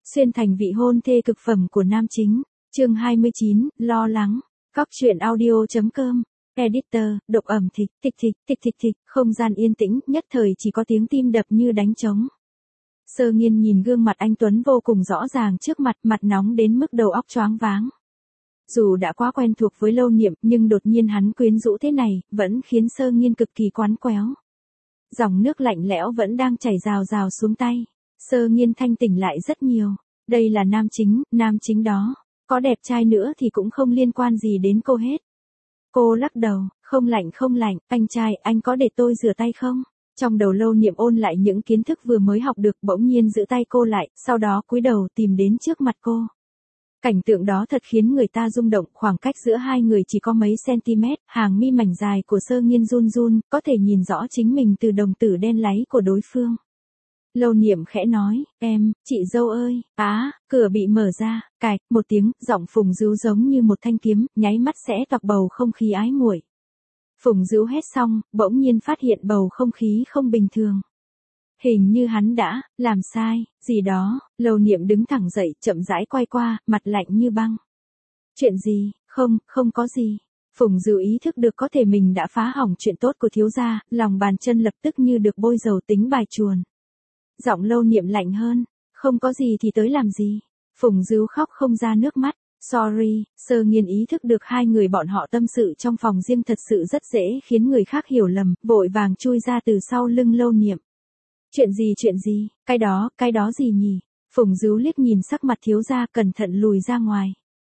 Xuyên thành vị hôn thê cực phẩm của nam chính. Chương 29, lo lắng. Góc truyện audio.com. Editor, độc ẩm thịch, thịch thịch, thịch thịch thịch, không gian yên tĩnh, nhất thời chỉ có tiếng tim đập như đánh trống. Sơ Nghiên nhìn gương mặt anh Tuấn vô cùng rõ ràng trước mặt, mặt nóng đến mức đầu óc choáng váng. Dù đã quá quen thuộc với Lâu Niệm, nhưng đột nhiên hắn quyến rũ thế này, vẫn khiến Sơ Nghiên cực kỳ quán quéo. Dòng nước lạnh lẽo vẫn đang chảy rào rào xuống tay. Sơ Nghiên thanh tỉnh lại rất nhiều. Đây là nam chính đó. Có đẹp trai nữa thì cũng không liên quan gì đến cô hết. Cô lắc đầu, không lạnh, anh trai, anh có để tôi rửa tay không? Trong đầu Lâu Niệm ôn lại những kiến thức vừa mới học được, bỗng nhiên giữ tay cô lại, sau đó cúi đầu tìm đến trước mặt cô. Cảnh tượng đó thật khiến người ta rung động, khoảng cách giữa hai người chỉ có mấy cm, hàng mi mảnh dài của Sơ Nghiên run run, có thể nhìn rõ chính mình từ đồng tử đen láy của đối phương. Lâu Niệm khẽ nói, chị dâu ơi, cửa bị mở ra, cạch, một tiếng, giọng Phùng Dữu giống như một thanh kiếm, nháy mắt sẽ toạc bầu không khí ái muội. Phùng Dữu hét xong, bỗng nhiên phát hiện bầu không khí không bình thường. Hình như hắn đã làm sai gì đó. Lâu Niệm đứng thẳng dậy, chậm rãi quay qua, mặt lạnh như băng. Chuyện gì? Không có gì. Phùng Dữu ý thức được có thể mình đã phá hỏng chuyện tốt của thiếu gia, lòng bàn chân lập tức như được bôi dầu tính bài chuồn. Giọng Lâu Niệm lạnh hơn, không có gì thì tới làm gì. Phùng Dữu khóc không ra nước mắt. Sorry. Sơ Nghiên ý thức được hai người bọn họ tâm sự trong phòng riêng thật sự rất dễ khiến người khác hiểu lầm, vội vàng chui ra từ sau lưng Lâu Niệm. Chuyện gì, cái đó gì nhỉ? Phùng Dữu liếc nhìn sắc mặt thiếu gia, cẩn thận lùi ra ngoài.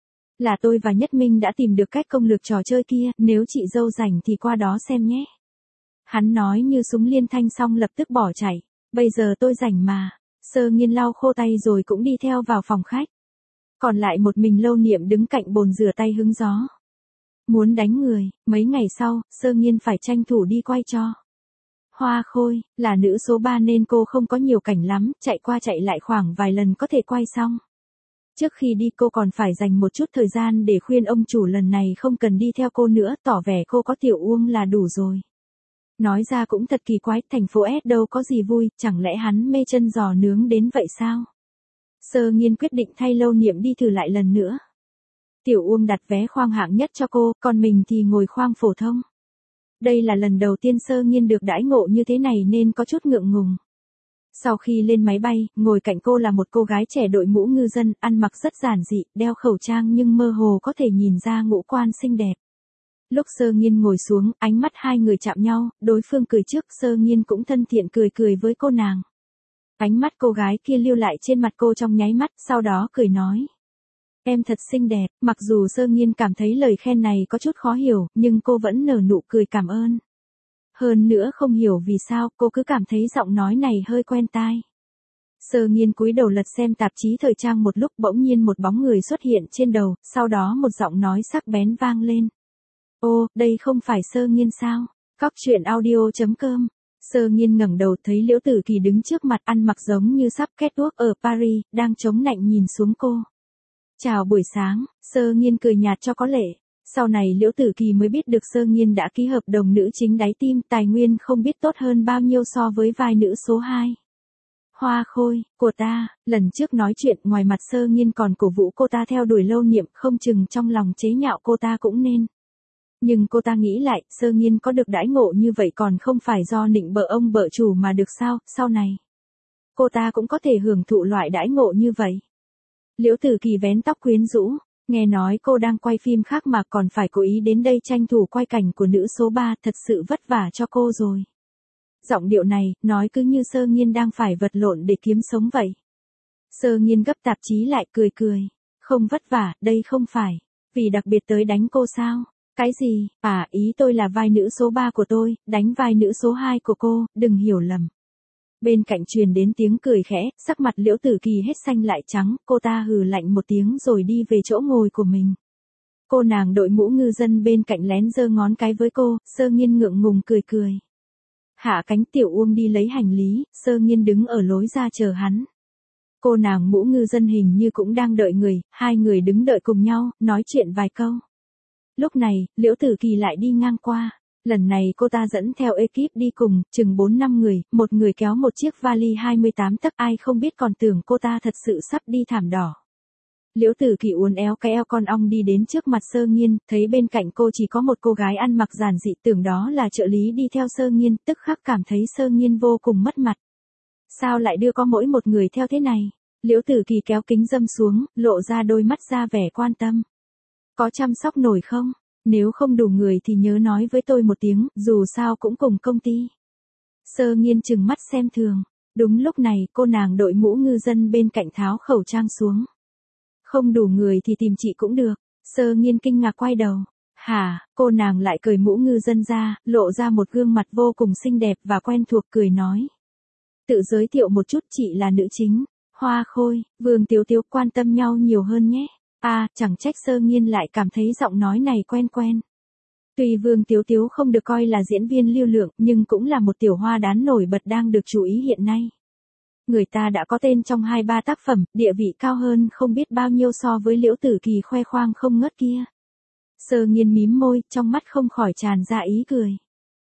Là tôi và Nhất Minh đã tìm được cách công lược trò chơi kia, nếu chị dâu rảnh thì qua đó xem nhé. Hắn nói như súng liên thanh xong lập tức bỏ chạy. Bây giờ tôi rảnh mà. Sơ Nghiên lau khô tay rồi cũng đi theo vào phòng khách. Còn lại một mình Lâu Niệm đứng cạnh bồn rửa tay hứng gió. Muốn đánh người. Mấy ngày sau, Sơ Nghiên phải tranh thủ đi quay cho Hoa Khôi, là nữ số 3 nên cô không có nhiều cảnh lắm, chạy qua chạy lại khoảng vài lần có thể quay xong. Trước khi đi cô còn phải dành một chút thời gian để khuyên ông chủ lần này không cần đi theo cô nữa, tỏ vẻ cô có Tiểu Uông là đủ rồi. Nói ra cũng thật kỳ quái, thành phố S đâu có gì vui, chẳng lẽ hắn mê chân giò nướng đến vậy sao? Sơ Nghiên quyết định thay Lâu Niệm đi thử lại lần nữa. Tiểu Uông đặt vé khoang hạng nhất cho cô, còn mình thì ngồi khoang phổ thông. Đây là lần đầu tiên Sơ Nghiên được đãi ngộ như thế này nên có chút ngượng ngùng. Sau khi lên máy bay, ngồi cạnh cô là một cô gái trẻ đội mũ ngư dân, ăn mặc rất giản dị, đeo khẩu trang nhưng mơ hồ có thể nhìn ra ngũ quan xinh đẹp. Lúc Sơ Nghiên ngồi xuống, ánh mắt hai người chạm nhau, đối phương cười trước, Sơ Nghiên cũng thân thiện cười với cô nàng. Ánh mắt cô gái kia lưu lại trên mặt cô trong nháy mắt, sau đó cười nói. Em thật xinh đẹp. Mặc dù Sơ Nghiên cảm thấy lời khen này có chút khó hiểu, nhưng cô vẫn nở nụ cười cảm ơn. Hơn nữa không hiểu vì sao, cô cứ cảm thấy giọng nói này hơi quen tai. Sơ Nghiên cúi đầu lật xem tạp chí thời trang một lúc, bỗng nhiên một bóng người xuất hiện trên đầu, sau đó một giọng nói sắc bén vang lên. Ô, đây không phải Sơ Nghiên sao? Góc truyện audio.com. Sơ Nghiên ngẩng đầu thấy Liễu Tử Kỳ đứng trước mặt, ăn mặc giống như sắp catwalk ở Paris, đang chống nạnh nhìn xuống cô. Chào buổi sáng. Sơ Nghiên cười nhạt cho có lệ. Sau này Liễu Tử Kỳ mới biết được Sơ Nghiên đã ký hợp đồng nữ chính đáy tim, tài nguyên không biết tốt hơn bao nhiêu so với vai nữ số 2. Hoa Khôi, của ta. Lần trước nói chuyện, ngoài mặt Sơ Nghiên còn cổ vũ cô ta theo đuổi Lâu Niệm, không chừng trong lòng chế nhạo cô ta cũng nên. Nhưng cô ta nghĩ lại, Sơ Nghiên có được đãi ngộ như vậy còn không phải do nịnh bợ ông bợ chủ mà được sao, sau này cô ta cũng có thể hưởng thụ loại đãi ngộ như vậy. Liễu Tử Kỳ vén tóc quyến rũ, nghe nói cô đang quay phim khác mà còn phải cố ý đến đây tranh thủ quay cảnh của nữ số 3, thật sự vất vả cho cô rồi. Giọng điệu này, nói cứ như Sơ Nghiên đang phải vật lộn để kiếm sống vậy. Sơ Nghiên gấp tạp chí lại cười. Không vất vả, đây không phải vì đặc biệt tới đánh cô sao? Cái gì? Ý tôi là vai nữ số 3 của tôi, đánh vai nữ số 2 của cô, đừng hiểu lầm. Bên cạnh truyền đến tiếng cười khẽ, sắc mặt Liễu Tử Kỳ hết xanh lại trắng, cô ta hừ lạnh một tiếng rồi đi về chỗ ngồi của mình. Cô nàng đội mũ ngư dân bên cạnh lén giơ ngón cái với cô, Sơ Nghiên ngượng ngùng cười. Hạ cánh. Tiểu Uông đi lấy hành lý, Sơ Nghiên đứng ở lối ra chờ hắn. Cô nàng mũ ngư dân hình như cũng đang đợi người, hai người đứng đợi cùng nhau, nói chuyện vài câu. Lúc này, Liễu Tử Kỳ lại đi ngang qua. Lần này cô ta dẫn theo ekip đi cùng, chừng 4-5 người, một người kéo một chiếc vali 28 tấc, ai không biết còn tưởng cô ta thật sự sắp đi thảm đỏ. Liễu Tử Kỳ uốn éo cái eo con ong đi đến trước mặt Sơ Nghiên, thấy bên cạnh cô chỉ có một cô gái ăn mặc giản dị, tưởng đó là trợ lý đi theo Sơ Nghiên, tức khắc cảm thấy Sơ Nghiên vô cùng mất mặt. Sao lại đưa có mỗi một người theo thế này? Liễu Tử Kỳ kéo kính râm xuống, lộ ra đôi mắt ra vẻ quan tâm. Có chăm sóc nổi không? Nếu không đủ người thì nhớ nói với tôi một tiếng, dù sao cũng cùng công ty. Sơ Nghiên trừng mắt xem thường. Đúng lúc này, cô nàng đội mũ ngư dân bên cạnh tháo khẩu trang xuống. Không đủ người thì tìm chị cũng được. Sơ Nghiên kinh ngạc quay đầu. Hả, cô nàng lại cởi mũ ngư dân ra, lộ ra một gương mặt vô cùng xinh đẹp và quen thuộc, cười nói. Tự giới thiệu một chút, chị là nữ chính. Hoa Khôi, Vương Tiếu Tiếu, quan tâm nhau nhiều hơn nhé. Chẳng trách Sơ Nghiên lại cảm thấy giọng nói này quen quen. Tuy Vương Tiếu Tiếu không được coi là diễn viên lưu lượng, nhưng cũng là một tiểu hoa đán nổi bật đang được chú ý hiện nay. Người ta đã có tên trong 2-3 tác phẩm, địa vị cao hơn không biết bao nhiêu so với Liễu Tử Kỳ khoe khoang không ngớt kia. Sơ Nghiên mím môi, trong mắt không khỏi tràn ra ý cười.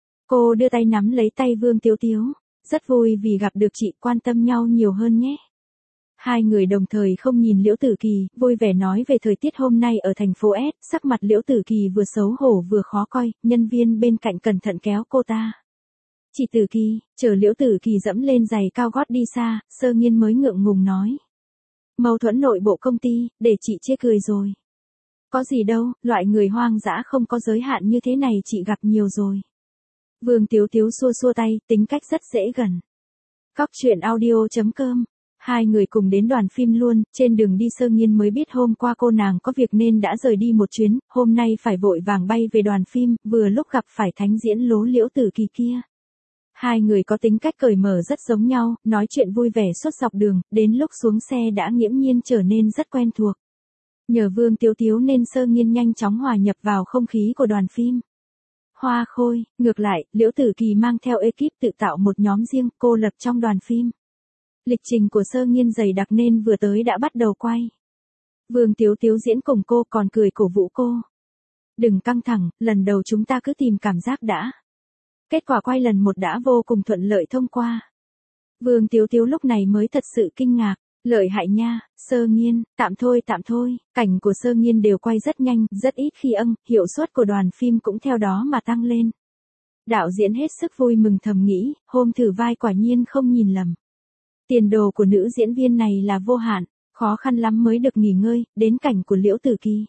Cô đưa tay nắm lấy tay Vương Tiếu Tiếu. Rất vui vì gặp được chị, quan tâm nhau nhiều hơn nhé. Hai người đồng thời không nhìn Liễu Tử Kỳ, vui vẻ nói về thời tiết hôm nay ở thành phố S, sắc mặt Liễu Tử Kỳ vừa xấu hổ vừa khó coi, nhân viên bên cạnh cẩn thận kéo cô ta. Chị Tử Kỳ, chờ Liễu Tử Kỳ dẫm lên giày cao gót đi xa, Sơ Nghiên mới ngượng ngùng nói. Mâu thuẫn nội bộ công ty, để chị chê cười rồi. Có gì đâu, loại người hoang dã không có giới hạn như thế này chị gặp nhiều rồi. Vương Tiếu Tiếu xua xua tay, tính cách rất dễ gần. Cóc truyện audio.com. Hai người cùng đến đoàn phim luôn, trên đường đi Sơ Nghiên mới biết hôm qua cô nàng có việc nên đã rời đi một chuyến, hôm nay phải vội vàng bay về đoàn phim, vừa lúc gặp phải thánh diễn lố Liễu Tử Kỳ kia. Hai người có tính cách cởi mở rất giống nhau, nói chuyện vui vẻ suốt dọc đường, đến lúc xuống xe đã nghiễm nhiên trở nên rất quen thuộc. Nhờ Vương Tiếu Tiếu nên Sơ Nghiên nhanh chóng hòa nhập vào không khí của đoàn phim. Hoa Khôi, ngược lại, Liễu Tử Kỳ mang theo ekip tự tạo một nhóm riêng, cô lập trong đoàn phim. Lịch trình của Sơ Nghiên dày đặc nên vừa tới đã bắt đầu quay. Vương Tiếu Tiếu diễn cùng cô còn cười cổ vũ cô. Đừng căng thẳng, lần đầu chúng ta cứ tìm cảm giác đã. Kết quả quay lần 1 đã vô cùng thuận lợi thông qua. Vương Tiếu Tiếu lúc này mới thật sự kinh ngạc. Lợi hại nha, Sơ Nghiên, tạm thôi, cảnh của Sơ Nghiên đều quay rất nhanh, rất ít khi hiệu suất của đoàn phim cũng theo đó mà tăng lên. Đạo diễn hết sức vui mừng thầm nghĩ, hôm thử vai quả nhiên không nhìn lầm. Tiền đồ của nữ diễn viên này là vô hạn, khó khăn lắm mới được nghỉ ngơi, đến cảnh của Liễu Tử Kỳ.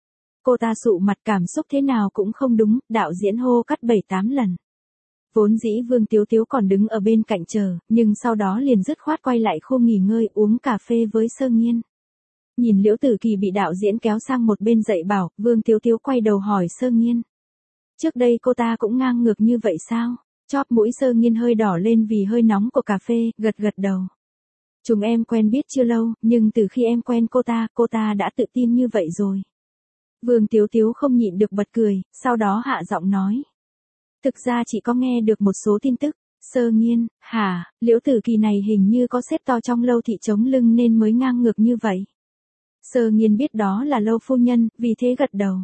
Cô ta sụ mặt cảm xúc thế nào cũng không đúng, đạo diễn hô cắt 7-8 lần. Vốn dĩ Vương Tiếu Tiếu còn đứng ở bên cạnh chờ, nhưng sau đó liền dứt khoát quay lại khu nghỉ ngơi uống cà phê với Sơ Nghiên. Nhìn Liễu Tử Kỳ bị đạo diễn kéo sang một bên dạy bảo, Vương Tiếu Tiếu quay đầu hỏi Sơ Nghiên. Trước đây cô ta cũng ngang ngược như vậy sao? Chóp mũi Sơ Nghiên hơi đỏ lên vì hơi nóng của cà phê, gật đầu. Chúng em quen biết chưa lâu, nhưng từ khi em quen cô ta đã tự tin như vậy rồi. Vương Tiếu Tiếu không nhịn được bật cười, sau đó hạ giọng nói. Thực ra chị có nghe được một số tin tức. Sơ Nghiên, hả, Liễu Tử Kỳ này hình như có xếp to trong Lâu thị chống lưng nên mới ngang ngược như vậy. Sơ Nghiên biết đó là Lâu phu nhân, vì thế gật đầu.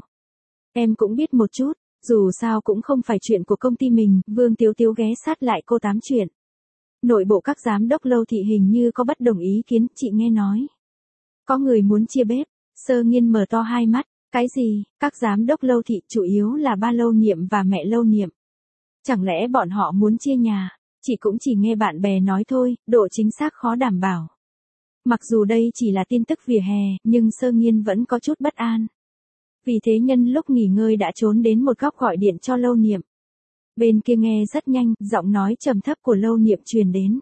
Em cũng biết một chút, dù sao cũng không phải chuyện của công ty mình, Vương Tiếu Tiếu ghé sát lại cô tám chuyện. Nội bộ các giám đốc Lâu thị hình như có bất đồng ý kiến, chị nghe nói. Có người muốn chia bếp, Sơ Nghiên mở to hai mắt, cái gì, các giám đốc Lâu thị chủ yếu là ba Lâu Niệm và mẹ Lâu Niệm. Chẳng lẽ bọn họ muốn chia nhà? Chị cũng chỉ nghe bạn bè nói thôi, độ chính xác khó đảm bảo. Mặc dù đây chỉ là tin tức vỉa hè, nhưng Sơ Nghiên vẫn có chút bất an. Vì thế nhân lúc nghỉ ngơi đã trốn đến một góc gọi điện cho Lâu Niệm. Bên kia nghe rất nhanh, giọng nói trầm thấp của Lâu Niệm truyền đến.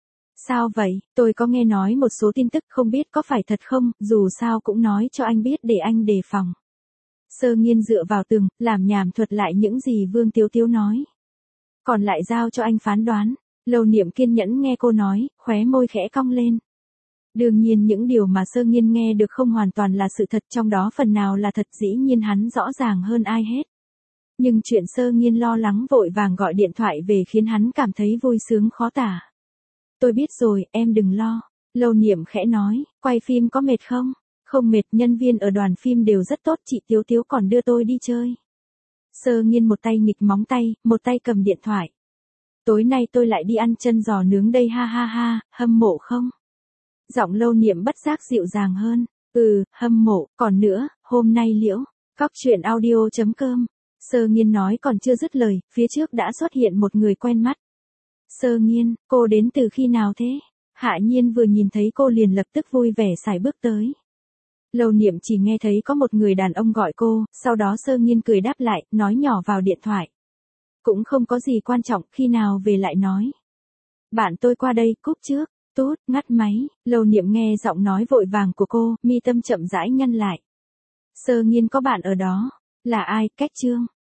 Sao vậy, tôi có nghe nói một số tin tức không biết có phải thật không, dù sao cũng nói cho anh biết để anh đề phòng. Sơ Nghiên dựa vào tường, làm nhảm thuật lại những gì Vương Tiếu Tiếu nói. Còn lại giao cho anh phán đoán. Lâu Niệm kiên nhẫn nghe cô nói, khóe môi khẽ cong lên. Đương nhiên những điều mà Sơ Nghiên nghe được không hoàn toàn là sự thật, trong đó phần nào là thật, dĩ nhiên hắn rõ ràng hơn ai hết. Nhưng chuyện Sơ Nghiên lo lắng vội vàng gọi điện thoại về khiến hắn cảm thấy vui sướng khó tả. Tôi biết rồi, em đừng lo. Lâu Niệm khẽ nói, quay phim có mệt không? Không mệt, nhân viên ở đoàn phim đều rất tốt, chị Tiếu Tiếu còn đưa tôi đi chơi. Sơ Nghiên một tay nghịch móng tay, một tay cầm điện thoại. Tối nay tôi lại đi ăn chân giò nướng đây ha ha ha, hâm mộ không? Giọng Lâu Niệm bất giác dịu dàng hơn. Hâm mộ, còn nữa, hôm nay Liễu. Cóc truyện audio.com. Sơ Nghiên nói còn chưa dứt lời, phía trước đã xuất hiện một người quen mắt. Sơ Nghiên, cô đến từ khi nào thế? Hạ Nhiên vừa nhìn thấy cô liền lập tức vui vẻ sải bước tới. Lâu Niệm chỉ nghe thấy có một người đàn ông gọi cô, sau đó Sơ Nghiên cười đáp lại, nói nhỏ vào điện thoại. Cũng không có gì quan trọng, khi nào về lại nói. Bạn tôi qua đây, cúp trước. Tút, ngắt máy. Lâu Niệm nghe giọng nói vội vàng của cô, mi tâm chậm rãi nhăn lại. Sơ Nghiên có bạn ở đó. Là ai? Cách Trương.